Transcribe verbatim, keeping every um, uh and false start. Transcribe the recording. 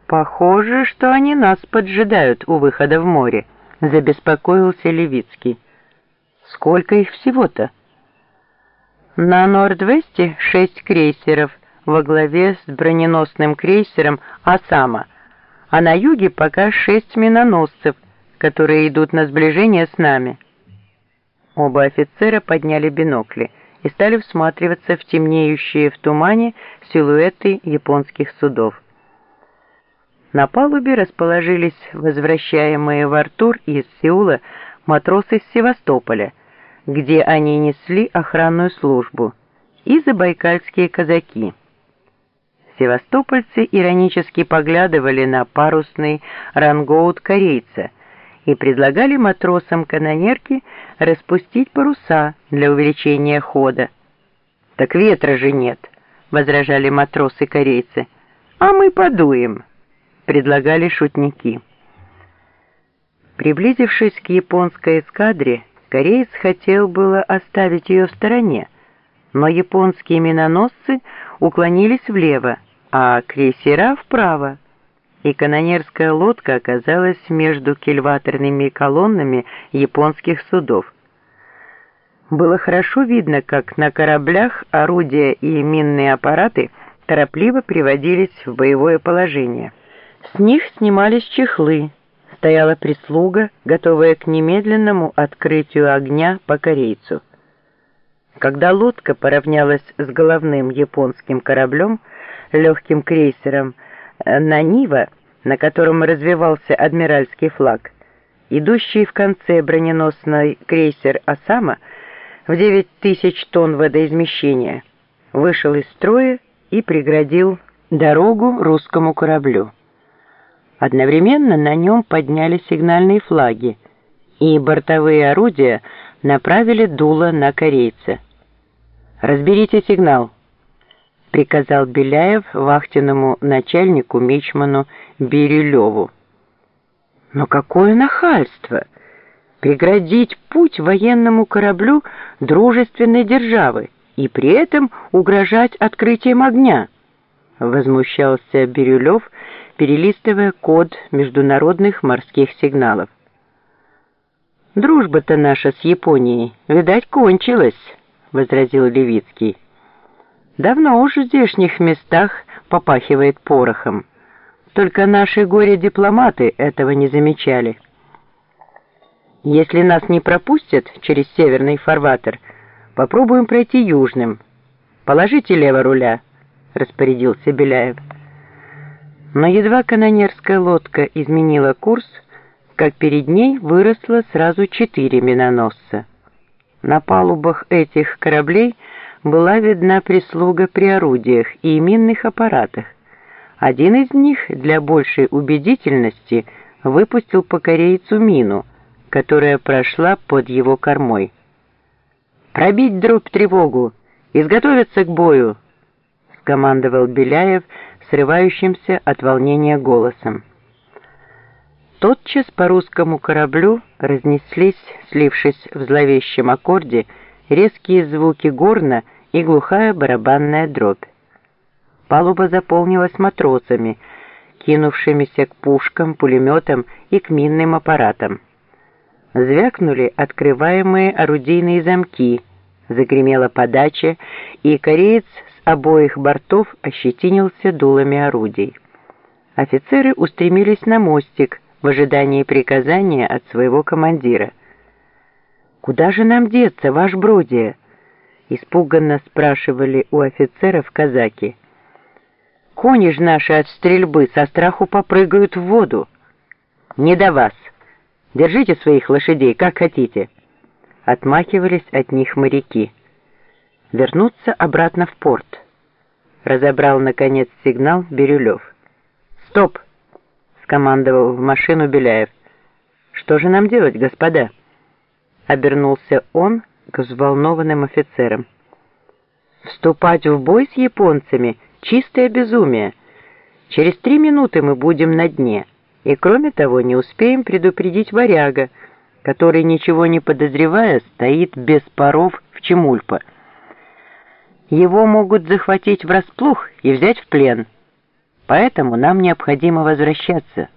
«Похоже, что они нас поджидают у выхода в море», — забеспокоился Левицкий. «Сколько их всего-то?» «На Норд-Весте шесть крейсеров во главе с броненосным крейсером «Осама», а на юге пока шесть миноносцев, которые идут на сближение с нами». Оба офицера подняли бинокли и стали всматриваться в темнеющие в тумане силуэты японских судов. На палубе расположились возвращаемые в Артур из Сеула матросы с Севастополя, где они несли охранную службу, и забайкальские казаки. Севастопольцы иронически поглядывали на парусный рангоут корейца и предлагали матросам канонерки распустить паруса для увеличения хода. «Так ветра же нет», — возражали матросы-корейцы. «А мы подуем», — предлагали шутники. Приблизившись к японской эскадре, кореец хотел было оставить ее в стороне, но японские миноносцы уклонились влево, а крейсера вправо, и канонерская лодка оказалась между кильваторными колоннами японских судов. Было хорошо видно, как на кораблях орудия и минные аппараты торопливо приводились в боевое положение. С них снимались чехлы, стояла прислуга, готовая к немедленному открытию огня по корейцу. Когда лодка поравнялась с головным японским кораблем, легким крейсером «Нанива», на котором развивался адмиральский флаг, идущий в конце броненосный крейсер «Осама» в девять тысяч тонн водоизмещения, вышел из строя и преградил дорогу русскому кораблю. Одновременно на нем подняли сигнальные флаги, и бортовые орудия направили дуло на корейца. «Разберите сигнал», — приказал Беляев вахтенному начальнику мичману Бирюлеву. «Но какое нахальство! Преградить путь военному кораблю дружественной державы и при этом угрожать открытием огня!» — возмущался Бирюлев, перелистывая код международных морских сигналов. «Дружба-то наша с Японией, видать, кончилась», — возразил Левицкий. «Давно уж в здешних местах попахивает порохом. Только наши горе-дипломаты этого не замечали. Если нас не пропустят через северный фарватер, попробуем пройти южным. Положите лево руля», — распорядился Беляев. Но едва канонерская лодка изменила курс, как перед ней выросло сразу четыре миноносца. На палубах этих кораблей была видна прислуга при орудиях и минных аппаратах. Один из них для большей убедительности выпустил по корейцу мину, которая прошла под его кормой. «Пробить дробь тревогу! Изготовиться к бою!» — скомандовал Беляев срывающимся от волнения голосом. Тотчас по русскому кораблю разнеслись, слившись в зловещем аккорде, резкие звуки горна и глухая барабанная дробь. Палуба заполнилась матросами, кинувшимися к пушкам, пулеметам и к минным аппаратам. Звякнули открываемые орудийные замки, загремела подача, и кореец с обоих бортов ощетинился дулами орудий. Офицеры устремились на мостик в ожидании приказания от своего командира. «Куда же нам деться, ваш бродие?» — испуганно спрашивали у офицеров казаки. «Кони ж наши от стрельбы со страху попрыгают в воду». «Не до вас! Держите своих лошадей, как хотите!» — отмахивались от них моряки. «Вернуться обратно в порт», — разобрал, наконец, сигнал Бирюлев. «Стоп!» — скомандовал в машину Беляев. «Что же нам делать, господа?» — обернулся он к взволнованным офицерам. «Вступать в бой с японцами — чистое безумие. Через три минуты мы будем на дне, и, кроме того, не успеем предупредить варяга, который, ничего не подозревая, стоит без паров в Чемульпо. Его могут захватить врасплох и взять в плен. Поэтому нам необходимо возвращаться.